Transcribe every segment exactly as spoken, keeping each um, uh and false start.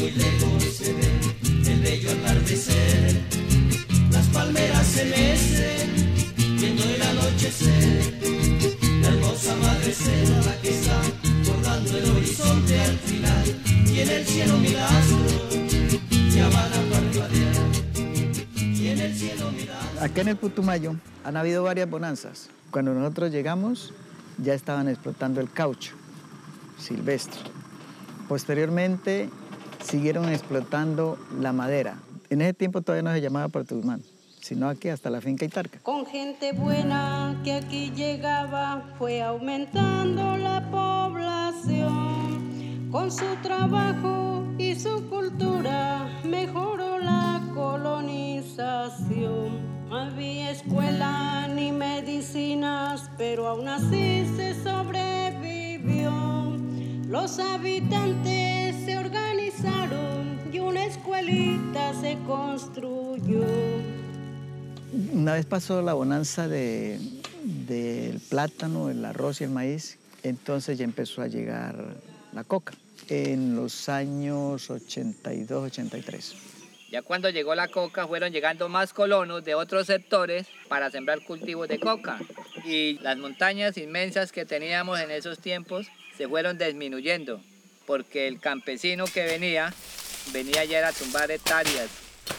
muy lejos se ve el bello atardecer. Las palmeras se mecen viendo el anochecer. La hermosa madre cena la que está bordando el horizonte al final. Y en el cielo mil astros ya van a parpadear. Y en el cielo mil astros. Acá en el Putumayo han habido varias bonanzas. Cuando nosotros llegamos ya estaban explotando el caucho silvestre. Posteriormente siguieron explotando la madera. En ese tiempo todavía no se llamaba Puerto Guzmán, sino aquí hasta la finca Itarca. Con gente buena que aquí llegaba fue aumentando la población. Con su trabajo y su cultura mejoró la colonización. No había escuela ni medicinas, pero aún así se sobrevivió. Los habitantes se organizaron y una escuelita se construyó. Una vez pasó la bonanza de, del plátano, el arroz y el maíz, entonces ya empezó a llegar la coca en los años ochenta y dos, ochenta y tres. Ya cuando llegó la coca fueron llegando más colonos de otros sectores para sembrar cultivos de coca. Y las montañas inmensas que teníamos en esos tiempos se fueron disminuyendo porque el campesino que venía, venía ya a tumbar hectáreas.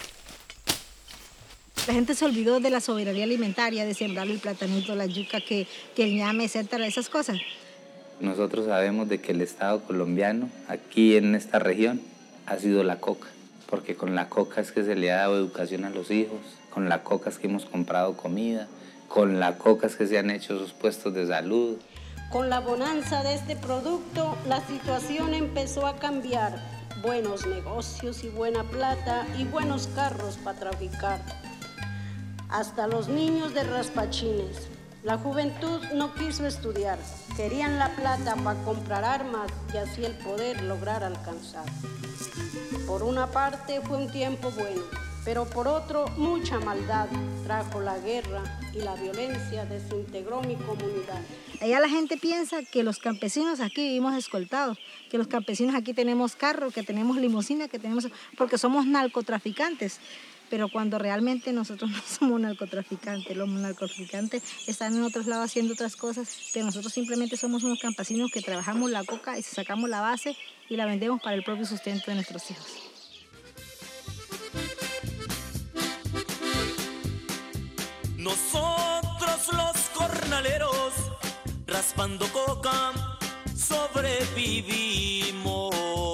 La gente se olvidó de la soberanía alimentaria, de sembrar el platanito, la yuca, que, que el ñame, etcétera, esas cosas. Nosotros sabemos de que el Estado colombiano, aquí en esta región, ha sido la coca. Porque con la coca es que se le ha dado educación a los hijos, con la coca es que hemos comprado comida, con la coca es que se han hecho esos puestos de salud. Con la bonanza de este producto, la situación empezó a cambiar. Buenos negocios y buena plata y buenos carros para traficar. Hasta los niños de raspachines. La juventud no quiso estudiar, querían la plata para comprar armas y así el poder lograr alcanzar. Por una parte fue un tiempo bueno, pero por otro mucha maldad. Trajo la guerra y la violencia desintegró mi comunidad. Allá la gente piensa que los campesinos aquí vivimos escoltados, que los campesinos aquí tenemos carro, que tenemos limusina, que tenemos, porque somos narcotraficantes. Pero cuando realmente nosotros no somos narcotraficantes, los narcotraficantes están en otros lados haciendo otras cosas, pero nosotros simplemente somos unos campesinos que trabajamos la coca y sacamos la base y la vendemos para el propio sustento de nuestros hijos. Nosotros los jornaleros, raspando coca, sobrevivimos.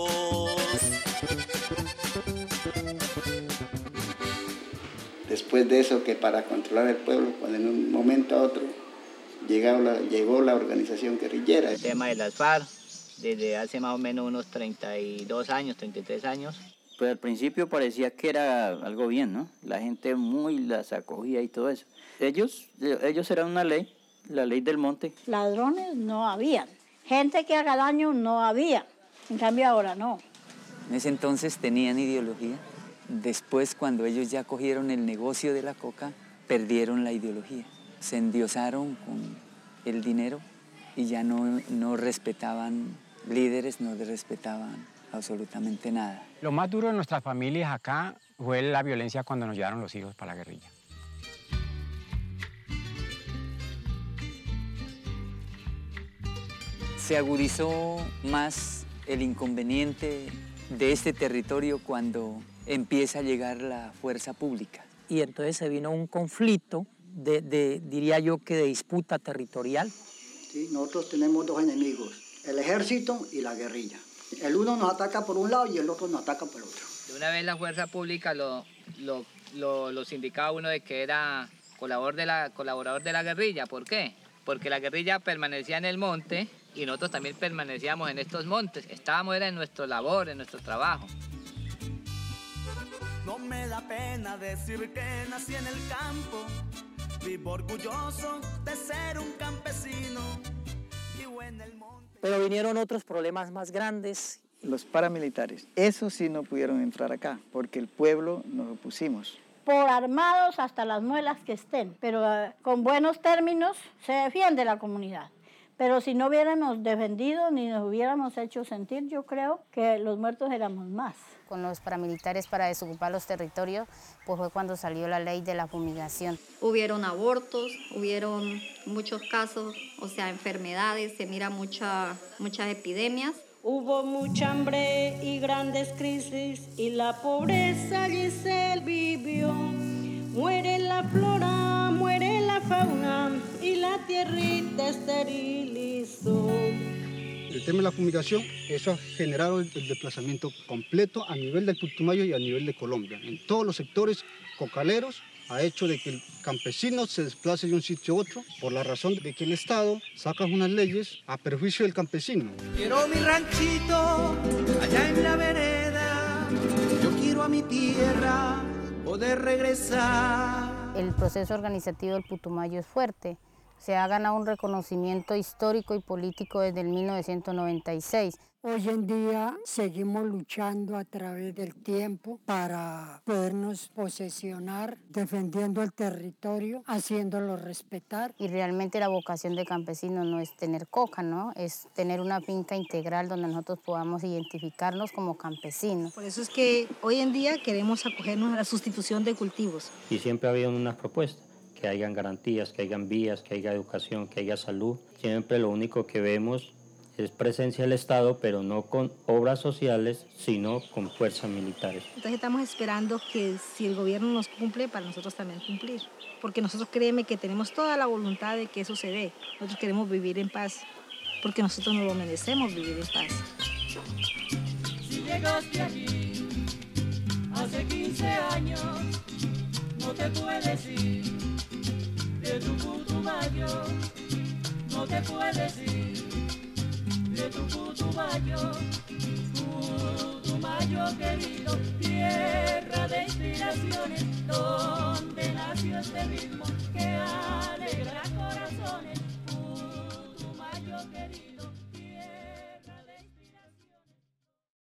Después de eso, que para controlar el pueblo, cuando en un momento a otro llegó la, llegó la organización guerrillera. El tema de las FARC, desde hace más o menos unos treinta y dos años, treinta y tres años. Pues al principio parecía que era algo bien, ¿no? La gente muy las acogía y todo eso. Ellos, ellos eran una ley, la ley del monte. Ladrones no habían, gente que haga daño no había, en cambio ahora no. En ese entonces tenían ideología. Después, cuando ellos ya cogieron el negocio de la coca, perdieron la ideología. Se endiosaron con el dinero y ya no, no respetaban líderes, no respetaban absolutamente nada. Lo más duro de nuestras familias acá fue la violencia cuando nos llevaron los hijos para la guerrilla. Se agudizó más el inconveniente de este territorio cuando empieza a llegar la fuerza pública. Y entonces se vino un conflicto, de, de, diría yo que de disputa territorial. Sí, nosotros tenemos dos enemigos, el ejército y la guerrilla. El uno nos ataca por un lado y el otro nos ataca por el otro. De una vez la fuerza pública lo, lo, lo, los indicaba uno de que era colaborador de, la, colaborador de la guerrilla. ¿Por qué? Porque la guerrilla permanecía en el monte y nosotros también permanecíamos en estos montes. Estábamos era en nuestra labor, en nuestro trabajo. No me da pena decir que nací en el campo, vivo orgulloso de ser un campesino, vivo en el monte. Pero vinieron otros problemas más grandes. Los paramilitares, esos sí no pudieron entrar acá, porque el pueblo nos opusimos. Por armados hasta las muelas que estén, pero uh, con buenos términos se defiende la comunidad. Pero si no hubiéramos defendido ni nos hubiéramos hecho sentir, yo creo que los muertos éramos más. Con los paramilitares para desocupar los territorios, pues fue cuando salió la ley de la fumigación. Hubieron abortos, hubieron muchos casos, o sea, enfermedades, se mira mucha, muchas epidemias. Hubo mucha hambre y grandes crisis y la pobreza Giselle vivió. Muere la flora, muere la fauna y la tierrita esterilizó. El tema de la fumigación, eso ha generado el desplazamiento completo a nivel del Putumayo y a nivel de Colombia. En todos los sectores cocaleros ha hecho de que el campesino se desplace de un sitio a otro por la razón de que el Estado saca unas leyes a perjuicio del campesino. Quiero mi ranchito allá en la vereda, yo quiero a mi tierra poder regresar. El proceso organizativo del Putumayo es fuerte. Se ha ganado un reconocimiento histórico y político desde el mil novecientos noventa y seis. Hoy en día seguimos luchando a través del tiempo para podernos posesionar, defendiendo el territorio, haciéndolo respetar. Y realmente la vocación de campesino no es tener coca, ¿no? Es tener una finca integral donde nosotros podamos identificarnos como campesinos. Por eso es que hoy en día queremos acogernos a la sustitución de cultivos. Y siempre ha habido una propuesta, que hayan garantías, que hayan vías, que haya educación, que haya salud. Siempre lo único que vemos es presencia del Estado, pero no con obras sociales, sino con fuerzas militares. Entonces estamos esperando que si el gobierno nos cumple, para nosotros también cumplir. Porque nosotros créeme que tenemos toda la voluntad de que eso se dé. Nosotros queremos vivir en paz, porque nosotros nos lo merecemos vivir en paz. Si llegaste aquí hace quince años, no te puedes ir de tu Putumayo, no te puedes ir de tu Putumayo, Putumayo querido, tierra de inspiraciones, donde nació este ritmo que alegra corazón.